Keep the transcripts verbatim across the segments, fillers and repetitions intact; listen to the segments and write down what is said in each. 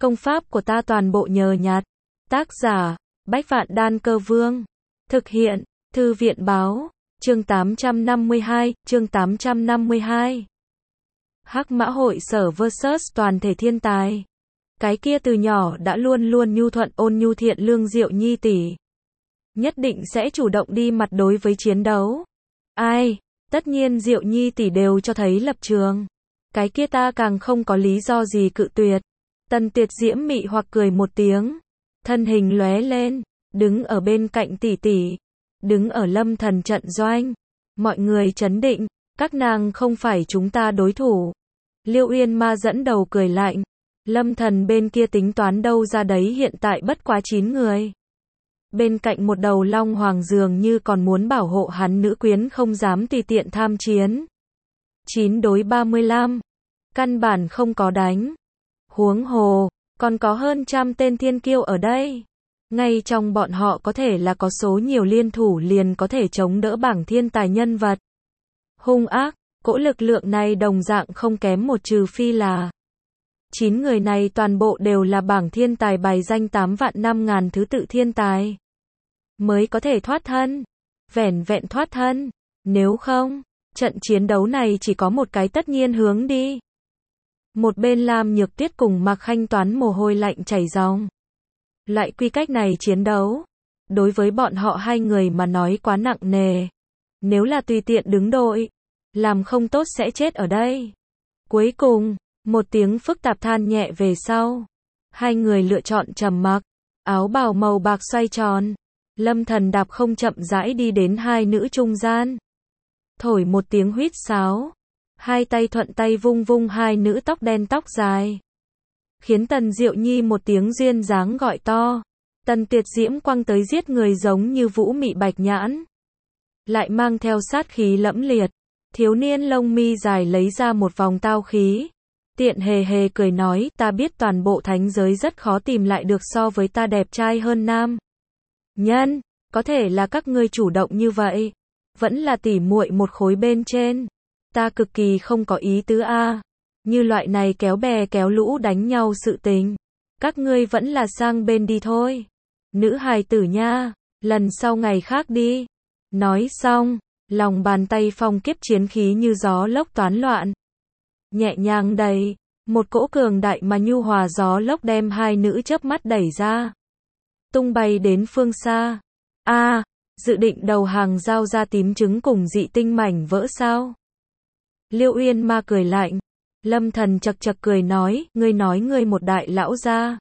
Công pháp của ta toàn bộ nhờ nhặt. Tác giả, Bách Vạn Đan Cơ Vương. Thực hiện, Thư viện Báo. Chương tám trăm năm mươi hai, chương tám trăm năm mươi hai. Hắc Mã Hội Sở versus toàn thể thiên tài. Cái kia từ nhỏ đã luôn luôn nhu thuận ôn nhu thiện lương Diệu Nhi tỷ, nhất định sẽ chủ động đi mặt đối với chiến đấu. Ai, tất nhiên Diệu Nhi tỷ đều cho thấy lập trường. Cái kia ta càng không có lý do gì cự tuyệt. Tần Tuyệt Diễm mị hoặc cười một tiếng, thân hình lóe lên, đứng ở bên cạnh tỷ tỷ, đứng ở Lâm Thần trận doanh. Mọi người trấn định, các nàng không phải chúng ta đối thủ. Liêu Uyên Ma dẫn đầu cười lạnh. Lâm Thần bên kia tính toán đâu ra đấy, hiện tại bất quá chín người. Bên cạnh một đầu long hoàng dường như còn muốn bảo hộ hắn nữ quyến không dám tùy tiện tham chiến. chín đối ba mươi lăm. Căn bản không có đánh. Huống hồ, còn có hơn trăm tên thiên kiêu ở đây. Ngay trong bọn họ có thể là có số nhiều liên thủ liền có thể chống đỡ bảng thiên tài nhân vật. Hung ác, cỗ lực lượng này đồng dạng không kém một, trừ phi là chín người này toàn bộ đều là bảng thiên tài bài danh tám vạn năm ngàn thứ tự thiên tài mới có thể thoát thân. Vẻn vẹn thoát thân. Nếu không, trận chiến đấu này chỉ có một cái tất nhiên hướng đi. Một bên Lam Nhược Tuyết cùng Mạc Khanh Toán mồ hôi lạnh chảy ròng. Loại quy cách này chiến đấu, đối với bọn họ hai người mà nói quá nặng nề. Nếu là tùy tiện đứng đội, làm không tốt sẽ chết ở đây. Cuối cùng, một tiếng phức tạp than nhẹ về sau, hai người lựa chọn trầm mặc. Áo bào màu bạc xoay tròn, Lâm Thần đạp không chậm rãi đi đến hai nữ trung gian, thổi một tiếng huýt sáo, hai tay thuận tay vung vung hai nữ tóc đen tóc dài, khiến Tần Diệu Nhi một tiếng duyên dáng gọi to. Tần Tuyệt Diễm quăng tới giết người giống như vũ mị bạch nhãn, lại mang theo sát khí lẫm liệt. Thiếu niên lông mi dài lấy ra một vòng tao khí, tiện hề hề cười nói, ta biết toàn bộ thánh giới rất khó tìm lại được so với ta đẹp trai hơn nam nhân, có thể là các ngươi chủ động như vậy, vẫn là tỉ muội một khối bên trên, ta cực kỳ không có ý tứ a. Như loại này kéo bè kéo lũ đánh nhau sự tình, các ngươi vẫn là sang bên đi thôi. Nữ hài tử nha, lần sau ngày khác đi. Nói xong, lòng bàn tay phong kiếp chiến khí như gió lốc toán loạn, nhẹ nhàng đẩy, một cỗ cường đại mà nhu hòa gió lốc đem hai nữ chớp mắt đẩy ra, tung bay đến phương xa. A, à, dự định đầu hàng giao ra tím trứng cùng dị tinh mảnh vỡ sao? Liêu Uyên Ma cười lạnh. Lâm Thần chật chật cười nói, ngươi nói ngươi một đại lão gia,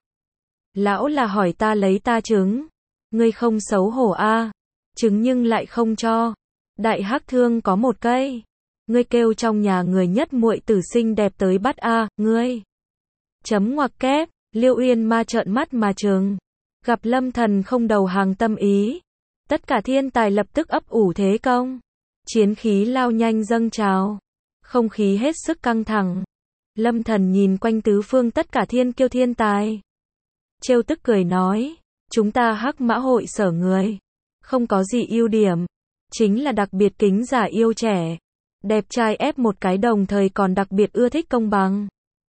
lão là hỏi ta lấy ta trứng, ngươi không xấu hổ a, à? Trứng nhưng lại không cho. Đại hắc thương có một cây, ngươi kêu trong nhà người nhất muội tử xinh đẹp tới bắt a, à, ngươi. Chấm ngoặc kép. Liêu Uyên Ma trợn mắt mà trừng, gặp Lâm Thần không đầu hàng tâm ý, tất cả thiên tài lập tức ấp ủ thế công, chiến khí lao nhanh dâng trào, không khí hết sức căng thẳng. Lâm Thần nhìn quanh tứ phương tất cả thiên kiêu thiên tài, trêu tức cười nói, chúng ta Hắc Mã Hội Sở người, không có gì ưu điểm, chính là đặc biệt kính già yêu trẻ, đẹp trai ép một cái, đồng thời còn đặc biệt ưa thích công bằng.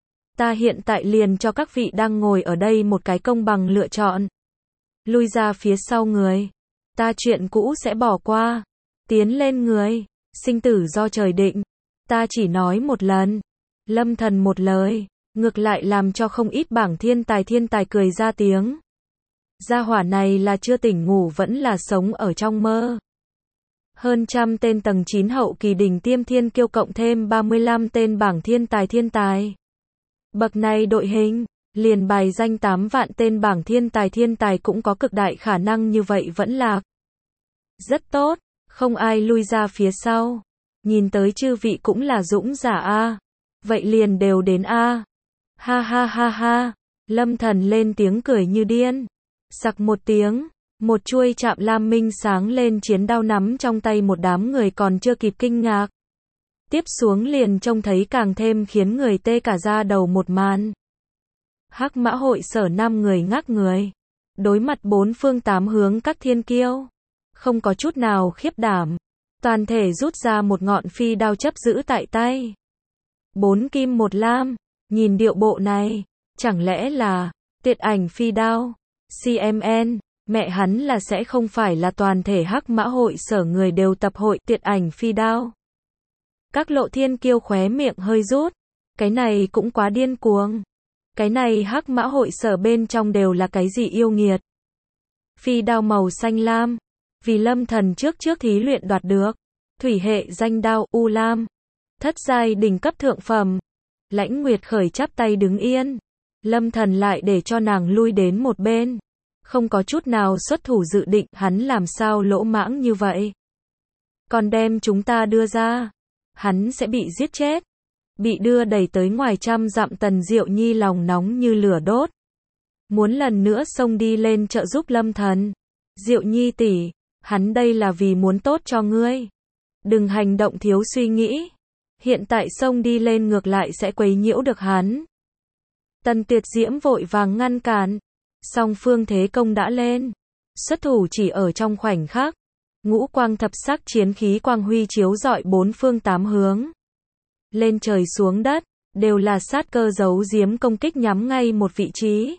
Ta hiện tại liền cho các vị đang ngồi ở đây một cái công bằng lựa chọn. Lui ra phía sau người, ta chuyện cũ sẽ bỏ qua. Tiến lên người, sinh tử do trời định. Ta chỉ nói một lần. Lâm Thần một lời, ngược lại làm cho không ít bảng thiên tài thiên tài cười ra tiếng. Gia hỏa này là chưa tỉnh ngủ vẫn là sống ở trong mơ. Hơn trăm tên tầng chín hậu kỳ đỉnh tiêm thiên kiêu cộng thêm ba mươi lăm tên bảng thiên tài thiên tài. Bậc này đội hình, liền bài danh tám vạn tên bảng thiên tài thiên tài cũng có cực đại khả năng như vậy vẫn lạc. Rất tốt, không ai lui ra phía sau. Nhìn tới chư vị cũng là dũng giả a. Vậy liền đều đến a. Ha ha ha ha. Lâm Thần lên tiếng cười như điên. Sặc một tiếng, một chuôi chạm lam minh sáng lên chiến đao nắm trong tay một đám người còn chưa kịp kinh ngạc. Tiếp xuống liền trông thấy càng thêm khiến người tê cả da đầu một màn. Hắc Mã Hội Sở năm người ngác người, đối mặt bốn phương tám hướng các thiên kiêu, không có chút nào khiếp đảm, toàn thể rút ra một ngọn phi đao chấp giữ tại tay. Bốn kim một lam, nhìn điệu bộ này, chẳng lẽ là Tiệt ảnh phi đao. xê em en, mẹ hắn là sẽ không phải là toàn thể Hắc Mã hội sở người đều tập hội tiệt ảnh phi đao. Các Lộ Thiên Kiêu khóe miệng hơi rút. Cái này cũng quá điên cuồng. Cái này Hắc Mã hội sở bên trong đều là cái gì yêu nghiệt. Phi đao màu xanh lam. Vì Lâm Thần trước trước thí luyện đoạt được. Thủy hệ danh đao U Lam. Thất giai đỉnh cấp thượng phẩm. Lãnh Nguyệt khởi chắp tay đứng yên. Lâm Thần lại để cho nàng lui đến một bên. Không có chút nào xuất thủ dự định, hắn làm sao lỗ mãng như vậy. Còn đem chúng ta đưa ra. Hắn sẽ bị giết chết. Bị đưa đẩy tới ngoài trăm dặm Tần Diệu Nhi lòng nóng như lửa đốt. Muốn lần nữa xông đi lên trợ giúp Lâm Thần. Diệu Nhi tỷ, hắn đây là vì muốn tốt cho ngươi. Đừng hành động thiếu suy nghĩ. Hiện tại xông đi lên ngược lại sẽ quấy nhiễu được hắn. Tần Tuyệt Diễm vội vàng ngăn cản. Song phương thế công đã lên. Xuất thủ chỉ ở trong khoảnh khắc. Ngũ quang thập sắc chiến khí quang huy chiếu rọi bốn phương tám hướng. Lên trời xuống đất, đều là sát cơ giấu giếm công kích nhắm ngay một vị trí.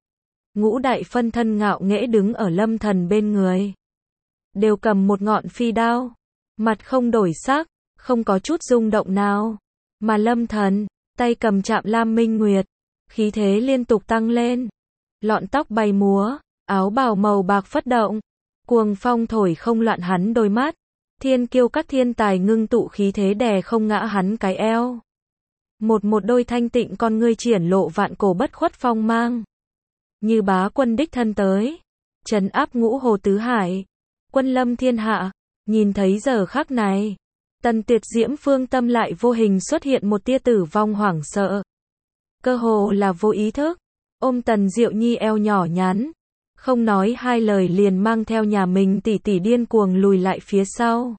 Ngũ đại phân thân ngạo nghễ đứng ở Lâm Thần bên người. Đều cầm một ngọn phi đao. Mặt không đổi sắc, không có chút rung động nào. Mà Lâm Thần, tay cầm chạm lam minh nguyệt. Khí thế liên tục tăng lên. Lọn tóc bay múa, áo bào màu bạc phất động. Cuồng phong thổi không loạn hắn đôi mắt. Thiên kiêu các thiên tài ngưng tụ khí thế đè không ngã hắn cái eo. Một một đôi thanh tịnh con ngươi triển lộ vạn cổ bất khuất phong mang. Như bá quân đích thân tới. Trấn áp ngũ hồ tứ hải. Quân lâm thiên hạ. Nhìn thấy giờ khắc này. Tần Tuyệt Diễm phương tâm lại vô hình xuất hiện một tia tử vong hoảng sợ. Cơ hồ là vô ý thức. Ôm Tần Diệu Nhi eo nhỏ nhắn. Không nói hai lời liền mang theo nhà mình tỷ tỷ điên cuồng lùi lại phía sau.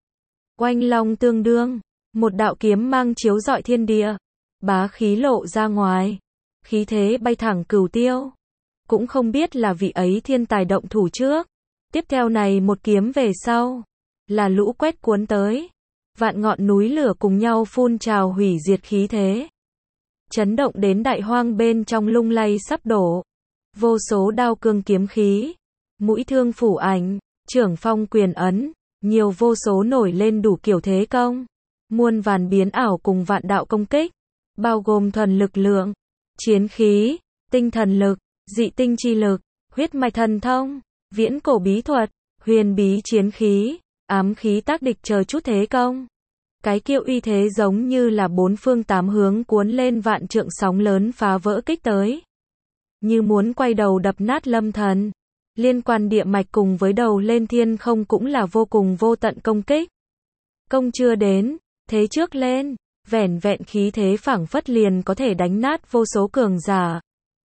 Oanh long tương đương. Một đạo kiếm mang chiếu rọi thiên địa. Bá khí lộ ra ngoài. Khí thế bay thẳng cửu tiêu. Cũng không biết là vị ấy thiên tài động thủ trước. Tiếp theo này một kiếm về sau. Là lũ quét cuốn tới. Vạn ngọn núi lửa cùng nhau phun trào hủy diệt khí thế. Chấn động đến đại hoang bên trong lung lay sắp đổ. Vô số đao cương kiếm khí. Mũi thương phủ ảnh. Trưởng phong quyền ấn. Nhiều vô số nổi lên đủ kiểu thế công. Muôn vàn biến ảo cùng vạn đạo công kích. Bao gồm thuần lực lượng. Chiến khí. Tinh thần lực. Dị tinh chi lực. Huyết mạch thần thông. Viễn cổ bí thuật. Huyền bí chiến khí. Ám khí tác địch chờ chút thế công. Cái kiệu uy thế giống như là bốn phương tám hướng cuốn lên vạn trượng sóng lớn phá vỡ kích tới. Như muốn quay đầu đập nát Lâm Thần. Liên quan địa mạch cùng với đầu lên thiên không cũng là vô cùng vô tận công kích. Công chưa đến, thế trước lên, vẻn vẹn khí thế phảng phất liền có thể đánh nát vô số cường giả.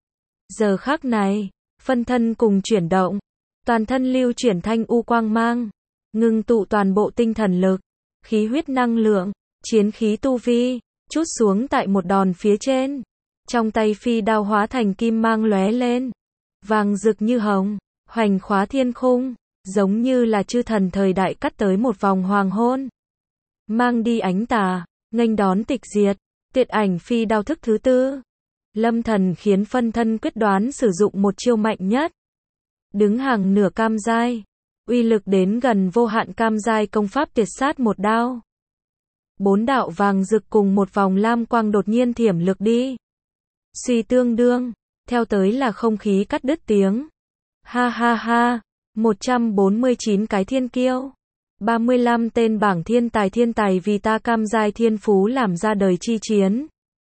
Giờ khắc này, phân thân cùng chuyển động, toàn thân lưu chuyển thanh u quang mang, ngưng tụ toàn bộ tinh thần lực, khí huyết năng lượng, chiến khí tu vi, chút xuống tại một đòn phía trên. Trong tay phi đao hóa thành kim mang lóe lên, vàng rực như hồng, hoành khóa thiên khung, giống như là chư thần thời đại cắt tới một vòng hoàng hôn. Mang đi ánh tà, nghênh đón tịch diệt, tiệt ảnh phi đao thức thứ tư. Lâm Thần khiến phân thân quyết đoán sử dụng một chiêu mạnh nhất. Đứng hàng nửa cam giai, uy lực đến gần vô hạn cam giai công pháp tiệt sát một đao. Bốn đạo vàng rực cùng một vòng lam quang đột nhiên thiểm lực đi. Suy tương đương, theo tới là không khí cắt đứt tiếng. Ha ha ha, một trăm bốn mươi chín cái thiên kiêu. ba mươi lăm tên bảng thiên tài thiên tài vì ta cam giai thiên phú làm ra đời chi chiến.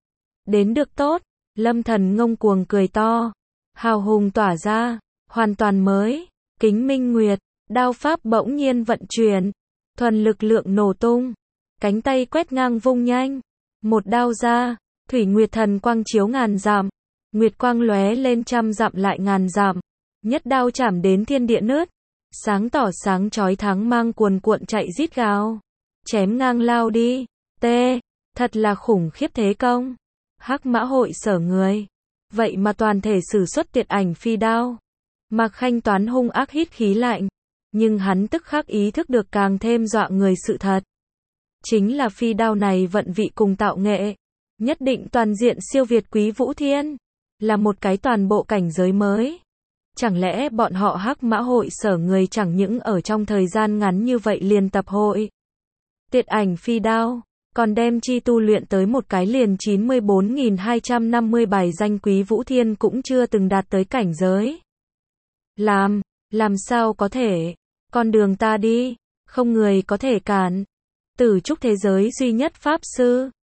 Đến được tốt, Lâm Thần ngông cuồng cười to. Hào hùng tỏa ra, hoàn toàn mới, kính minh nguyệt, đao pháp bỗng nhiên vận chuyển. Thuần lực lượng nổ tung, cánh tay quét ngang vung nhanh. Một đao ra, thủy nguyệt thần quang chiếu ngàn dặm. Nguyệt quang lóe lên trăm dặm lại ngàn dặm. Nhất đao chảm đến thiên địa nứt. Sáng tỏ sáng chói thắng mang cuồn cuộn chạy rít gào. Chém ngang lao đi. Tê, thật là khủng khiếp thế công. Hắc Mã hội sở người. Vậy mà toàn thể sử xuất tiệt ảnh phi đao. Mạc Khanh Toán hung ác hít khí lạnh. Nhưng hắn tức khắc ý thức được càng thêm dọa người sự thật. Chính là phi đao này vận vị cùng tạo nghệ. Nhất định toàn diện siêu việt Quý Vũ Thiên. là một cái toàn bộ cảnh giới mới. Chẳng lẽ bọn họ Hắc Mã hội sở người chẳng những ở trong thời gian ngắn như vậy liền tập hội Tiệt ảnh phi đao, còn đem chi tu luyện tới một cái liền chín mươi bốn nghìn hai trăm năm mươi bài danh Quý Vũ Thiên cũng chưa từng đạt tới cảnh giới. Làm, làm sao có thể, con đường ta đi, không người có thể cản. Tử trúc thế giới duy nhất Pháp Sư,